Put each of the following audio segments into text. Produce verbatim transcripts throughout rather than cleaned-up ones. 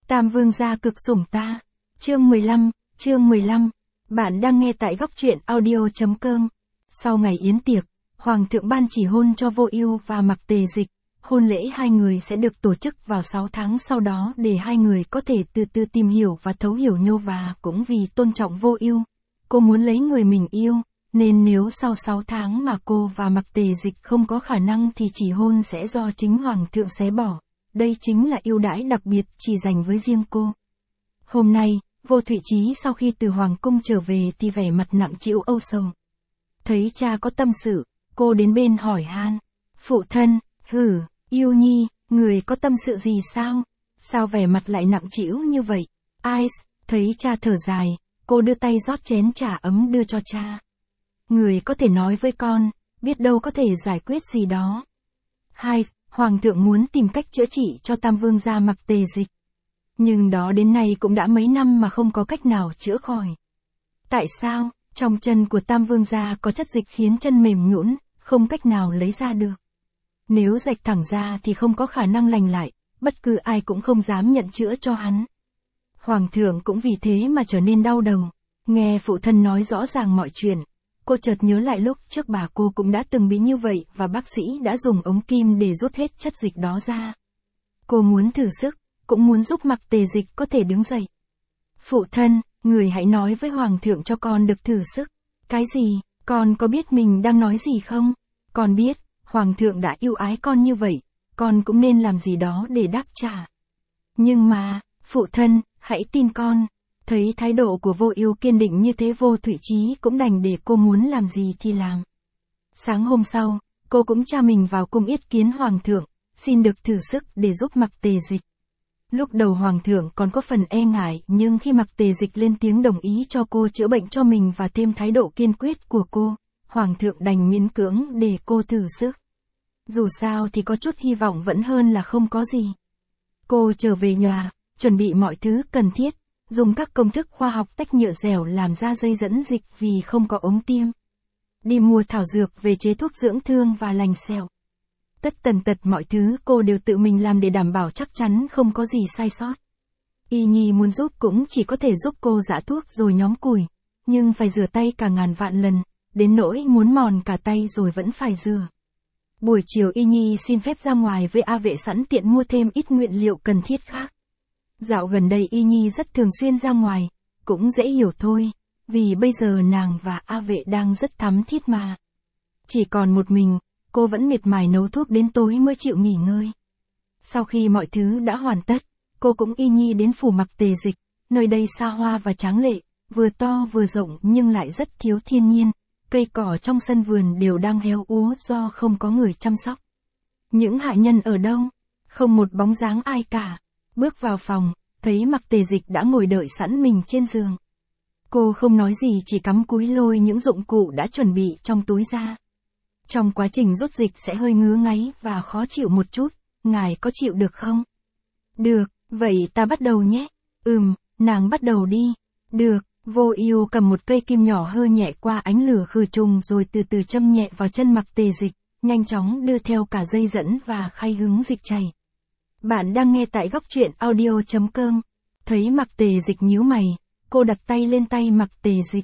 Tam vương gia cực sủng ta. Chương mười lăm, chương mười lăm. Bạn đang nghe tại góc truyện audio chấm com. Sau ngày yến tiệc, Hoàng thượng ban chỉ hôn cho Vô Ưu và Mặc Tề Dịch. Hôn lễ hai người sẽ được tổ chức vào sáu tháng sau đó để hai người có thể từ từ tìm hiểu và thấu hiểu nhau, và cũng vì tôn trọng Vô Ưu, cô muốn lấy người mình yêu, nên nếu sau sáu tháng mà cô và Mặc Tề Dịch không có khả năng thì chỉ hôn sẽ do chính Hoàng thượng xé bỏ. Đây chính là ưu đãi đặc biệt chỉ dành với riêng cô. Hôm nay, Vô Thụy Trí sau khi từ Hoàng cung trở về thì vẻ mặt nặng trĩu âu sầu. Thấy cha có tâm sự, cô đến bên hỏi han. Phụ thân, hử, Yêu Nhi, người có tâm sự gì sao? Sao vẻ mặt lại nặng trĩu như vậy? Ai, thấy cha thở dài, cô đưa tay rót chén trà ấm đưa cho cha. Người có thể nói với con, biết đâu có thể giải quyết gì đó. Hai, Hoàng thượng muốn tìm cách chữa trị cho Tam vương gia Mặc Tề Dịch. Nhưng đó đến nay cũng đã mấy năm mà không có cách nào chữa khỏi. Tại sao? Trong chân của Tam vương gia có chất dịch khiến chân mềm nhũn, không cách nào lấy ra được. Nếu rạch thẳng ra thì không có khả năng lành lại, bất cứ ai cũng không dám nhận chữa cho hắn. Hoàng thượng cũng vì thế mà trở nên đau đầu. Nghe phụ thân nói rõ ràng mọi chuyện, cô chợt nhớ lại lúc trước bà cô cũng đã từng bị như vậy và bác sĩ đã dùng ống kim để rút hết chất dịch đó ra. Cô muốn thử sức, cũng muốn giúp Mặc Tề Dịch có thể đứng dậy. Phụ thân, người hãy nói với Hoàng thượng cho con được thử sức. Cái gì? Con có biết mình đang nói gì không? Con biết, Hoàng thượng đã yêu ái con như vậy, con cũng nên làm gì đó để đáp trả. Nhưng mà, phụ thân, hãy tin con. Thấy thái độ của Vô Ưu kiên định như thế, Vô Thụy Trí cũng đành để cô muốn làm gì thì làm. Sáng hôm sau, cô cũng cho mình vào cung yết kiến Hoàng thượng, xin được thử sức để giúp Mặc Tề Dịch. Lúc đầu Hoàng thượng còn có phần e ngại, nhưng khi Mặc Tề Dịch lên tiếng đồng ý cho cô chữa bệnh cho mình và thêm thái độ kiên quyết của cô, Hoàng thượng đành miễn cưỡng để cô thử sức. Dù sao thì có chút hy vọng vẫn hơn là không có gì. Cô trở về nhà, chuẩn bị mọi thứ cần thiết, dùng các công thức khoa học tách nhựa dẻo làm ra dây dẫn dịch vì không có ống tiêm. Đi mua thảo dược về chế thuốc dưỡng thương và lành sẹo. Tất tần tật mọi thứ cô đều tự mình làm để đảm bảo chắc chắn không có gì sai sót. Y Nhi muốn giúp cũng chỉ có thể giúp cô giã thuốc rồi nhóm củi, nhưng phải rửa tay cả ngàn vạn lần, đến nỗi muốn mòn cả tay rồi vẫn phải rửa. Buổi chiều Y Nhi xin phép ra ngoài với A Vệ sẵn tiện mua thêm ít nguyên liệu cần thiết khác. Dạo gần đây Y Nhi rất thường xuyên ra ngoài, cũng dễ hiểu thôi, vì bây giờ nàng và A Vệ đang rất thắm thiết mà. Chỉ còn một mình, cô vẫn miệt mài nấu thuốc đến tối mới chịu nghỉ ngơi. Sau khi mọi thứ đã hoàn tất, cô cũng Y Nhi đến phủ Mặc Tề Dịch, nơi đây xa hoa và tráng lệ, vừa to vừa rộng nhưng lại rất thiếu thiên nhiên. Cây cỏ trong sân vườn đều đang héo úa do không có người chăm sóc. Những hạ nhân ở đâu? Không một bóng dáng ai cả. Bước vào phòng, thấy Mặc Tề Dịch đã ngồi đợi sẵn mình trên giường. Cô không nói gì, chỉ cắm cúi lôi những dụng cụ đã chuẩn bị trong túi ra. Trong quá trình rút dịch sẽ hơi ngứa ngáy và khó chịu một chút, ngài có chịu được không? Được, vậy ta bắt đầu nhé. Ừm, nàng bắt đầu đi. Được. Vô Ưu cầm một cây kim nhỏ hơ nhẹ qua ánh lửa khử trùng rồi từ từ châm nhẹ vào chân Mặc Tề Dịch, nhanh chóng đưa theo cả dây dẫn và khay hứng dịch chảy. Bạn đang nghe tại góc truyện audio chấm com. Thấy Mặc Tề Dịch nhíu mày, cô đặt tay lên tay Mặc Tề Dịch.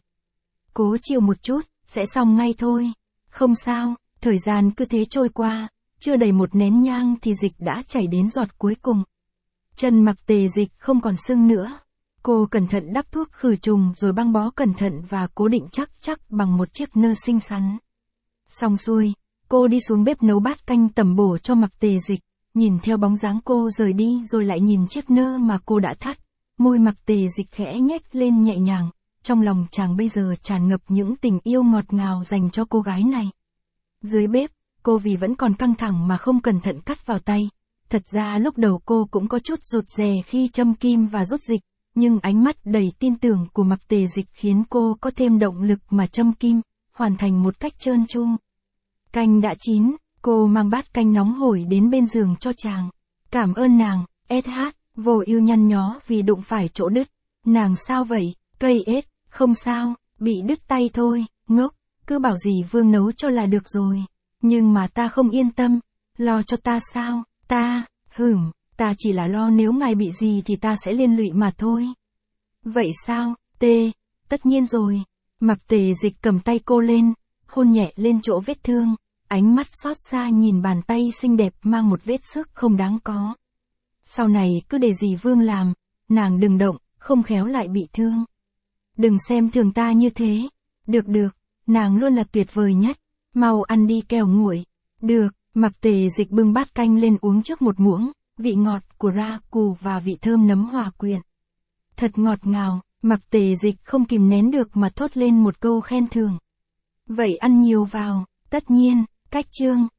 Cố chịu một chút, sẽ xong ngay thôi. Không sao, thời gian cứ thế trôi qua, chưa đầy một nén nhang thì dịch đã chảy đến giọt cuối cùng. Chân Mặc Tề Dịch không còn sưng nữa. Cô cẩn thận đắp thuốc khử trùng rồi băng bó cẩn thận và cố định chắc chắc bằng một chiếc nơ xinh xắn. Xong xuôi, cô đi xuống bếp nấu bát canh tẩm bổ cho Mặc Tề Dịch, nhìn theo bóng dáng cô rời đi rồi lại nhìn chiếc nơ mà cô đã thắt. Môi Mặc Tề Dịch khẽ nhếch lên nhẹ nhàng, trong lòng chàng bây giờ tràn ngập những tình yêu ngọt ngào dành cho cô gái này. Dưới bếp, cô vì vẫn còn căng thẳng mà không cẩn thận cắt vào tay. Thật ra lúc đầu cô cũng có chút rụt rè khi châm kim và rút dịch. Nhưng ánh mắt đầy tin tưởng của Mặc Tề Dịch khiến cô có thêm động lực mà châm kim, hoàn thành một cách trơn tru. Canh đã chín, cô mang bát canh nóng hổi đến bên giường cho chàng. Cảm ơn nàng, ét hát, Vô Ưu nhăn nhó vì đụng phải chỗ đứt. Nàng sao vậy, cây ết, không sao, bị đứt tay thôi, ngốc, cứ bảo dì Vương nấu cho là được rồi. Nhưng mà ta không yên tâm, lo cho ta sao, ta, hửm, Ta chỉ là lo nếu ngài bị gì thì ta sẽ liên lụy mà thôi. Vậy sao, T, tất nhiên rồi. Mặc Tề Dịch cầm tay cô lên, hôn nhẹ lên chỗ vết thương, ánh mắt xót xa nhìn bàn tay xinh đẹp mang một vết xước không đáng có. Sau này cứ để dì Vương làm, nàng đừng động, không khéo lại bị thương. Đừng xem thường ta như thế. Được được, nàng luôn là tuyệt vời nhất. Mau ăn đi kẻo nguội. Được, Mặc Tề Dịch bưng bát canh lên uống trước một muỗng, vị ngọt của ra củ và vị thơm nấm hòa quyện. Thật ngọt ngào, Mặc Tề Dịch không kìm nén được mà thốt lên một câu khen thưởng. Vậy ăn nhiều vào, tất nhiên, cách chương.